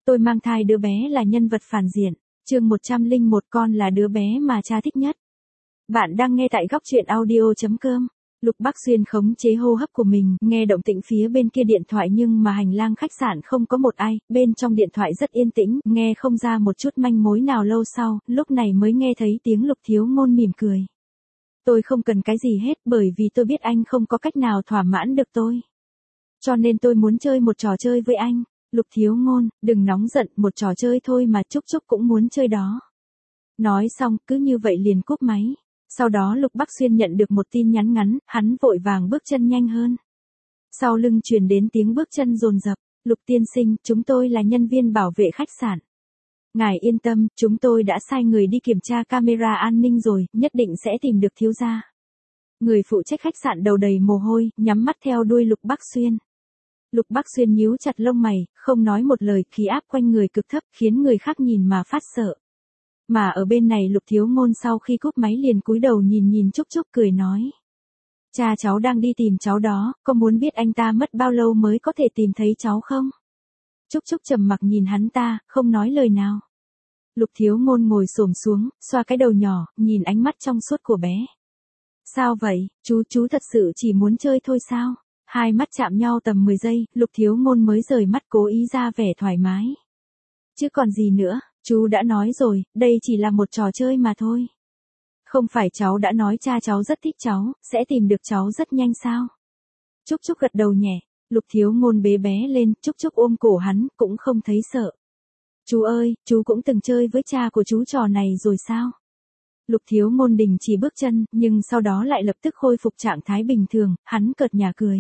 Tôi mang thai đứa bé là nhân vật phản diện. Chương 101, con là đứa bé mà cha thích nhất. Bạn đang nghe tại góc truyện audio.com. Lục Bắc Xuyên khống chế hô hấp của mình, nghe động tĩnh phía bên kia điện thoại nhưng mà hành lang khách sạn không có một ai, bên trong điện thoại rất yên tĩnh, nghe không ra một chút manh mối nào. Lâu sau, lúc này mới nghe thấy tiếng Lục Thiếu Ngôn mỉm cười. Tôi không cần cái gì hết bởi vì tôi biết anh không có cách nào thỏa mãn được tôi. Cho nên tôi muốn chơi một trò chơi với anh. Lục Thiếu Ngôn, đừng nóng giận, một trò chơi thôi mà Trúc Trúc cũng muốn chơi đó. Nói xong, cứ như vậy liền cúp máy. Sau đó Lục Bắc Xuyên nhận được một tin nhắn ngắn, hắn vội vàng bước chân nhanh hơn. Sau lưng truyền đến tiếng bước chân dồn dập. Lục tiên sinh, chúng tôi là nhân viên bảo vệ khách sạn. Ngài yên tâm, chúng tôi đã sai người đi kiểm tra camera an ninh rồi, nhất định sẽ tìm được thiếu gia. Người phụ trách khách sạn đầu đầy mồ hôi, nhắm mắt theo đuôi Lục Bắc Xuyên. Lục Bắc Xuyên nhíu chặt lông mày, không nói một lời, khí áp quanh người cực thấp, khiến người khác nhìn mà phát sợ. Mà ở bên này Lục Thiếu Ngôn sau khi cúp máy liền cúi đầu nhìn Trúc Trúc cười nói. Cha cháu đang đi tìm cháu đó, có muốn biết anh ta mất bao lâu mới có thể tìm thấy cháu không? Trúc Trúc trầm mặc nhìn hắn ta, không nói lời nào. Lục Thiếu Ngôn ngồi xổm xuống, xoa cái đầu nhỏ, nhìn ánh mắt trong suốt của bé. Sao vậy, chú thật sự chỉ muốn chơi thôi sao? Hai mắt chạm nhau tầm 10 giây, Lục Thiếu Ngôn mới rời mắt cố ý ra vẻ thoải mái. Chứ còn gì nữa, chú đã nói rồi, đây chỉ là một trò chơi mà thôi. Không phải cháu đã nói cha cháu rất thích cháu, sẽ tìm được cháu rất nhanh sao? Trúc Trúc gật đầu nhẹ, Lục Thiếu Ngôn bế bé lên, Trúc Trúc ôm cổ hắn, cũng không thấy sợ. Chú ơi, chú cũng từng chơi với cha của chú trò này rồi sao? Lục Thiếu Ngôn đình chỉ bước chân, nhưng sau đó lại lập tức khôi phục trạng thái bình thường, hắn cợt nhả cười.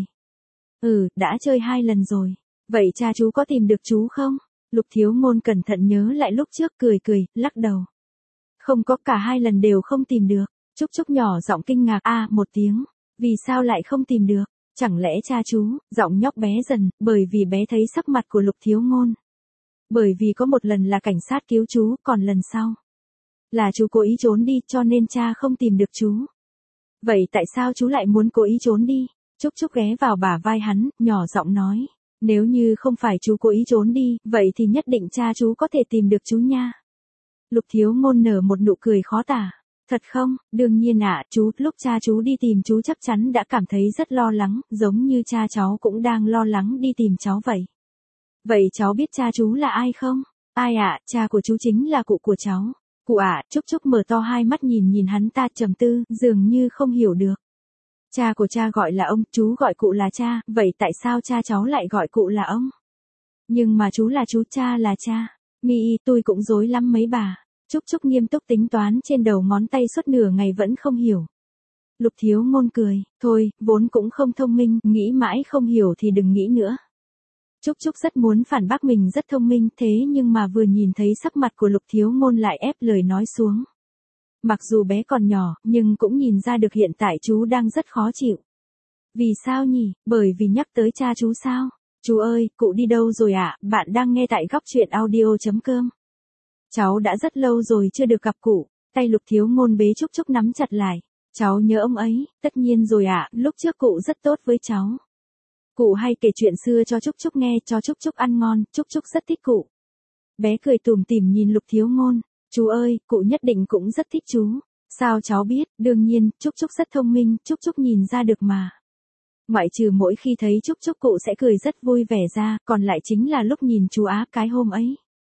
Đã chơi 2 lần rồi. Vậy cha chú có tìm được chú không? Lục Thiếu Ngôn cẩn thận nhớ lại lúc trước, cười, lắc đầu. Không có, cả 2 lần đều không tìm được. Trúc Trúc nhỏ giọng kinh ngạc một tiếng. Vì sao lại không tìm được? Chẳng lẽ cha chú, giọng nhóc bé dần, bởi vì bé thấy sắc mặt của Lục Thiếu Ngôn. Bởi vì có một lần là cảnh sát cứu chú, còn lần sau là chú cố ý trốn đi, cho nên cha không tìm được chú. Vậy tại sao chú lại muốn cố ý trốn đi? Trúc Trúc ghé vào bả vai hắn, nhỏ giọng nói. Nếu như không phải chú cố ý trốn đi, vậy thì nhất định cha chú có thể tìm được chú nha. Lục Thiếu Ngôn nở một nụ cười khó tả. Thật không? Đương nhiên chú, lúc cha chú đi tìm chú chắc chắn đã cảm thấy rất lo lắng, giống như cha cháu cũng đang lo lắng đi tìm cháu vậy. Vậy cháu biết cha chú là ai không? Ai cha của chú chính là cụ của cháu. Cụ Trúc Trúc mở to hai mắt nhìn hắn ta trầm tư, dường như không hiểu được. Cha của cha gọi là ông, chú gọi cụ là cha, vậy tại sao cha cháu lại gọi cụ là ông? Nhưng mà chú là chú, cha là cha. Tôi cũng rối lắm mấy bà. Trúc Trúc nghiêm túc tính toán trên đầu ngón tay suốt nửa ngày vẫn không hiểu. Lục Thiếu Ngôn cười, thôi, vốn cũng không thông minh, nghĩ mãi không hiểu thì đừng nghĩ nữa. Trúc Trúc rất muốn phản bác mình rất thông minh, thế nhưng mà vừa nhìn thấy sắc mặt của Lục Thiếu Ngôn lại ép lời nói xuống. Mặc dù bé còn nhỏ, nhưng cũng nhìn ra được hiện tại chú đang rất khó chịu. Vì sao nhỉ? Bởi vì nhắc tới cha chú sao? Chú ơi, cụ đi đâu rồi Bạn đang nghe tại góc truyện audio.com. Cháu đã rất lâu rồi chưa được gặp cụ. Tay Lục Thiếu Ngôn bế Trúc Trúc nắm chặt lại. Cháu nhớ ông ấy, tất nhiên rồi lúc trước cụ rất tốt với cháu. Cụ hay kể chuyện xưa cho Trúc Trúc nghe, cho Trúc Trúc ăn ngon, Trúc Trúc rất thích cụ. Bé cười tủm tỉm nhìn Lục Thiếu Ngôn. Chú ơi, cụ nhất định cũng rất thích chú. Sao cháu biết? Đương nhiên, Trúc Trúc rất thông minh, Trúc Trúc nhìn ra được mà. Ngoại trừ mỗi khi thấy Trúc Trúc cụ sẽ cười rất vui vẻ ra, còn lại chính là lúc nhìn chú cái hôm ấy.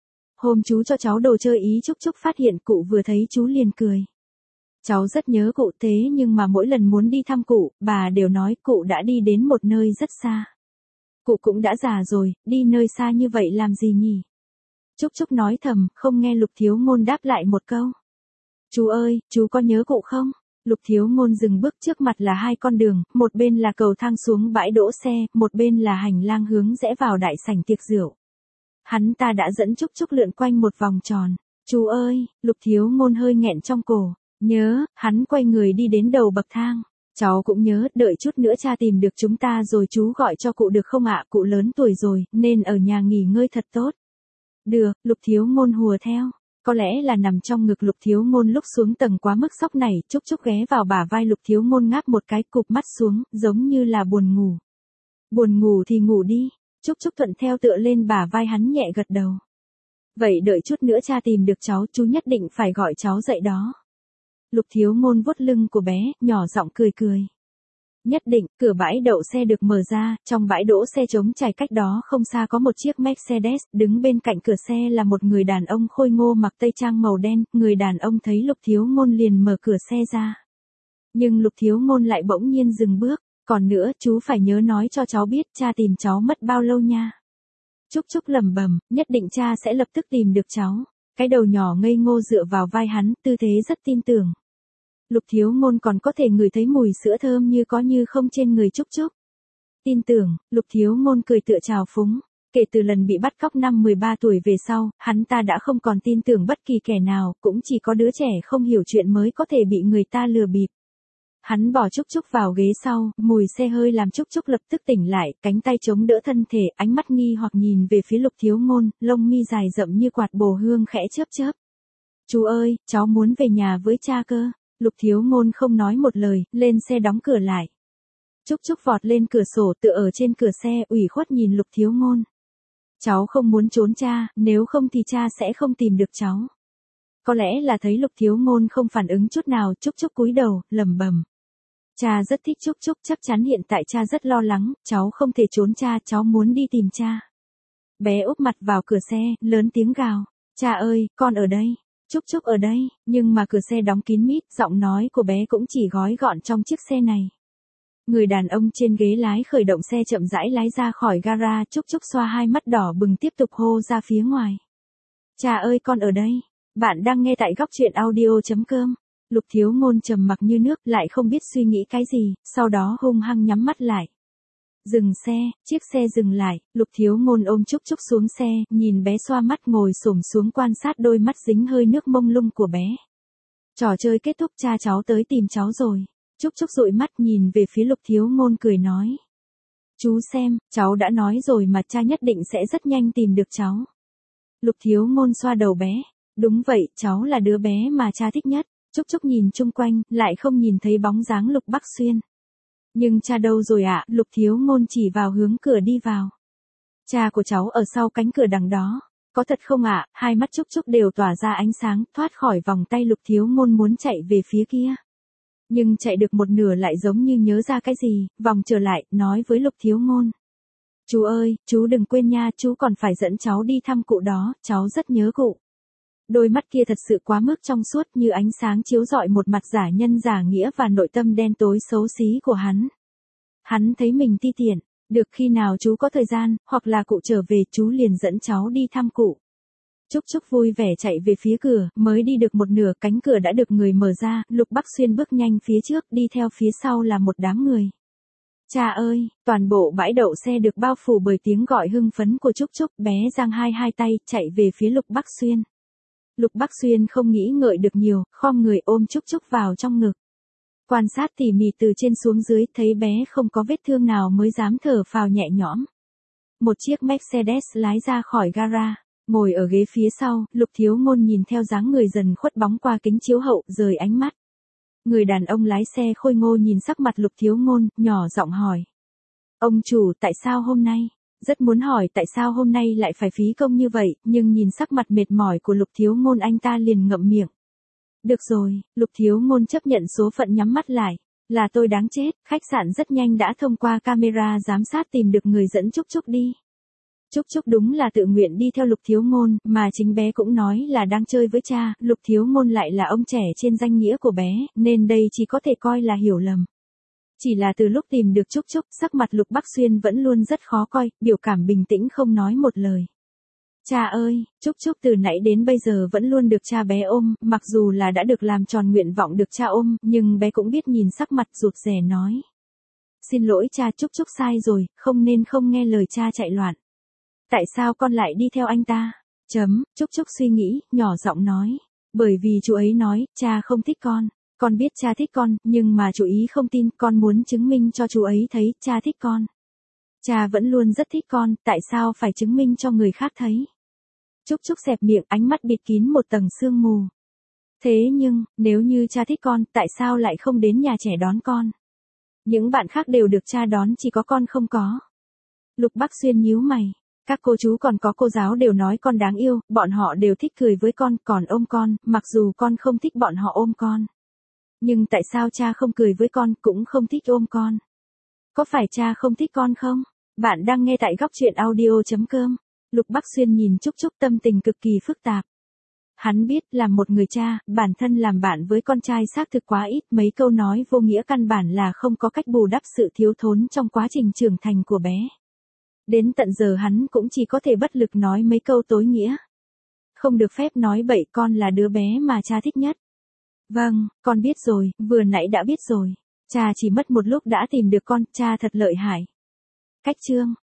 Hôm chú cho cháu đồ chơi ý Trúc Trúc phát hiện cụ vừa thấy chú liền cười. Cháu rất nhớ cụ thế nhưng mà mỗi lần muốn đi thăm cụ, bà đều nói cụ đã đi đến một nơi rất xa. Cụ cũng đã già rồi, đi nơi xa như vậy làm gì nhỉ? Trúc Trúc nói thầm, không nghe Lục Thiếu Ngôn đáp lại một câu. Chú ơi, chú có nhớ cụ không? Lục Thiếu Ngôn dừng bước, trước mặt là 2 con đường, một bên là cầu thang xuống bãi đỗ xe, một bên là hành lang hướng rẽ vào đại sảnh tiệc rượu. Hắn ta đã dẫn Trúc Trúc lượn quanh một vòng tròn. Chú ơi, Lục Thiếu Ngôn hơi nghẹn trong cổ. Nhớ, hắn quay người đi đến đầu bậc thang. Cháu cũng nhớ, đợi chút nữa cha tìm được chúng ta rồi chú gọi cho cụ được không cụ lớn tuổi rồi, nên ở nhà nghỉ ngơi thật tốt. Được, Lục Thiếu Ngôn hùa theo. Có lẽ là nằm trong ngực Lục Thiếu Ngôn lúc xuống tầng quá mức sốc này, Trúc Trúc ghé vào bả vai Lục Thiếu Ngôn ngáp một cái, cụp mắt xuống, giống như là buồn ngủ. Buồn ngủ thì ngủ đi. Trúc Trúc thuận theo tựa lên bả vai hắn nhẹ gật đầu. Vậy đợi chút nữa cha tìm được cháu, chú nhất định phải gọi cháu dậy đó. Lục Thiếu Ngôn vuốt lưng của bé, nhỏ giọng cười cười. Nhất định. Cửa bãi đậu xe được mở ra, trong bãi đỗ xe trống trải cách đó không xa có một chiếc Mercedes, đứng bên cạnh cửa xe là một người đàn ông khôi ngô mặc tây trang màu đen, người đàn ông thấy Lục Thiếu Ngôn liền mở cửa xe ra. Nhưng Lục Thiếu Ngôn lại bỗng nhiên dừng bước, còn nữa, chú phải nhớ nói cho cháu biết cha tìm cháu mất bao lâu nha. Trúc Trúc lẩm bẩm, nhất định cha sẽ lập tức tìm được cháu. Cái đầu nhỏ ngây ngô dựa vào vai hắn, tư thế rất tin tưởng. Lục Thiếu Ngôn còn có thể ngửi thấy mùi sữa thơm như có như không trên người Trúc Trúc. Tin tưởng, Lục Thiếu Ngôn cười tựa trào phúng. Kể từ lần bị bắt cóc năm 13 tuổi về sau, hắn ta đã không còn tin tưởng bất kỳ kẻ nào, cũng chỉ có đứa trẻ không hiểu chuyện mới có thể bị người ta lừa bịp. Hắn bỏ Trúc Trúc vào ghế sau, mùi xe hơi làm Trúc Trúc lập tức tỉnh lại, cánh tay chống đỡ thân thể, ánh mắt nghi hoặc nhìn về phía Lục Thiếu Ngôn, lông mi dài rậm như quạt bồ hương khẽ chớp chớp. Chú ơi, cháu muốn về nhà với cha cơ. Lục Thiếu Ngôn không nói một lời, lên xe đóng cửa lại. Trúc Trúc vọt lên cửa sổ tựa ở trên cửa xe, ủy khuất nhìn Lục Thiếu Ngôn. Cháu không muốn trốn cha, nếu không thì cha sẽ không tìm được cháu. Có lẽ là thấy Lục Thiếu Ngôn không phản ứng chút nào, Trúc Trúc cúi đầu, lẩm bẩm. Cha rất thích Trúc Trúc, chắc chắn hiện tại cha rất lo lắng, cháu không thể trốn cha, cháu muốn đi tìm cha. Bé úp mặt vào cửa xe, lớn tiếng gào. Cha ơi, con ở đây. Trúc Trúc ở đây, nhưng mà cửa xe đóng kín mít, giọng nói của bé cũng chỉ gói gọn trong chiếc xe này. Người đàn ông trên ghế lái khởi động xe chậm rãi lái ra khỏi gara, Trúc Trúc xoa hai mắt đỏ bừng tiếp tục hô ra phía ngoài. Cha ơi con ở đây. Bạn đang nghe tại góc truyện audio.com. Lục Thiếu Ngôn trầm mặc như nước, lại không biết suy nghĩ cái gì, sau đó hung hăng nhắm mắt lại. Dừng xe, chiếc xe dừng lại, Lục Thiếu Ngôn ôm Trúc Trúc xuống xe, nhìn bé xoa mắt ngồi xổm xuống quan sát đôi mắt dính hơi nước mông lung của bé. Trò chơi kết thúc, cha cháu tới tìm cháu rồi. Trúc Trúc dụi mắt nhìn về phía Lục Thiếu Ngôn cười nói. Chú xem, cháu đã nói rồi mà cha nhất định sẽ rất nhanh tìm được cháu. Lục Thiếu Ngôn xoa đầu bé. Đúng vậy, cháu là đứa bé mà cha thích nhất. Trúc Trúc nhìn chung quanh, lại không nhìn thấy bóng dáng Lục Bắc Xuyên. Nhưng cha đâu rồi ạ? Lục Thiếu Ngôn chỉ vào hướng cửa đi vào. Cha của cháu ở sau cánh cửa đằng đó. Có thật không ạ? Hai mắt Trúc Trúc đều tỏa ra ánh sáng, thoát khỏi vòng tay Lục Thiếu Ngôn muốn chạy về phía kia. Nhưng chạy được một nửa lại giống như nhớ ra cái gì, vòng trở lại, nói với Lục Thiếu Ngôn. Chú ơi, chú đừng quên nha, chú còn phải dẫn cháu đi thăm cụ đó, cháu rất nhớ cụ. Đôi mắt kia thật sự quá mức trong suốt như ánh sáng chiếu rọi một mặt giả nhân giả nghĩa và nội tâm đen tối xấu xí của hắn. Hắn thấy mình ti tiện, được khi nào chú có thời gian, hoặc là cụ trở về chú liền dẫn cháu đi thăm cụ. Trúc Trúc vui vẻ chạy về phía cửa, mới đi được một nửa cánh cửa đã được người mở ra, Lục Bắc Xuyên bước nhanh phía trước, đi theo phía sau là một đám người. Cha ơi, toàn bộ bãi đậu xe được bao phủ bởi tiếng gọi hưng phấn của Trúc Trúc, bé giang hai tay, chạy về phía Lục Bắc Xuyên. Lục Bắc Xuyên không nghĩ ngợi được nhiều, khom người ôm Trúc Trúc vào trong ngực. Quan sát tỉ mỉ từ trên xuống dưới, thấy bé không có vết thương nào mới dám thở phào nhẹ nhõm. Một chiếc Mercedes lái ra khỏi gara, ngồi ở ghế phía sau, Lục Thiếu Ngôn nhìn theo dáng người dần khuất bóng qua kính chiếu hậu, rời ánh mắt. Người đàn ông lái xe khôi ngô nhìn sắc mặt Lục Thiếu Ngôn, nhỏ giọng hỏi. Ông chủ, tại sao hôm nay? Rất muốn hỏi tại sao hôm nay lại phải phí công như vậy, nhưng nhìn sắc mặt mệt mỏi của Lục Thiếu Ngôn anh ta liền ngậm miệng. Được rồi, Lục Thiếu Ngôn chấp nhận số phận nhắm mắt lại. Là tôi đáng chết, khách sạn rất nhanh đã thông qua camera giám sát tìm được người dẫn Trúc Trúc đi. Trúc Trúc đúng là tự nguyện đi theo Lục Thiếu Ngôn, mà chính bé cũng nói là đang chơi với cha, Lục Thiếu Ngôn lại là ông trẻ trên danh nghĩa của bé, nên đây chỉ có thể coi là hiểu lầm. Chỉ là từ lúc tìm được Trúc Trúc, sắc mặt Lục Bắc Xuyên vẫn luôn rất khó coi, biểu cảm bình tĩnh không nói một lời. Cha ơi, Trúc Trúc từ nãy đến bây giờ vẫn luôn được cha bé ôm, mặc dù là đã được làm tròn nguyện vọng được cha ôm, nhưng bé cũng biết nhìn sắc mặt rụt rè nói. Xin lỗi cha, Trúc Trúc sai rồi, không nên không nghe lời cha chạy loạn. Tại sao con lại đi theo anh ta? Trúc Trúc suy nghĩ, nhỏ giọng nói. Bởi vì chú ấy nói, cha không thích con. Con biết cha thích con, nhưng mà chú ý không tin, con muốn chứng minh cho chú ấy thấy, cha thích con. Cha vẫn luôn rất thích con, tại sao phải chứng minh cho người khác thấy? Trúc Trúc xẹp miệng, ánh mắt bịt kín một tầng sương mù. Thế nhưng, nếu như cha thích con, tại sao lại không đến nhà trẻ đón con? Những bạn khác đều được cha đón, chỉ có con không có. Lục Bắc Xuyên nhíu mày. Các cô chú còn có cô giáo đều nói con đáng yêu, bọn họ đều thích cười với con, còn ôm con, mặc dù con không thích bọn họ ôm con. Nhưng tại sao cha không cười với con, cũng không thích ôm con? Có phải cha không thích con không? Bạn đang nghe tại góc chuyện audio.com. Lục Bắc Xuyên nhìn Trúc Trúc tâm tình cực kỳ phức tạp. Hắn biết làm một người cha, bản thân làm bạn với con trai xác thực quá ít, mấy câu nói vô nghĩa căn bản là không có cách bù đắp sự thiếu thốn trong quá trình trưởng thành của bé. Đến tận giờ hắn cũng chỉ có thể bất lực nói mấy câu tối nghĩa. Không được phép nói bậy, con là đứa bé mà cha thích nhất. Vâng, con biết rồi, vừa nãy đã biết rồi. Cha chỉ mất một lúc đã tìm được con, cha thật lợi hại. Cách chương,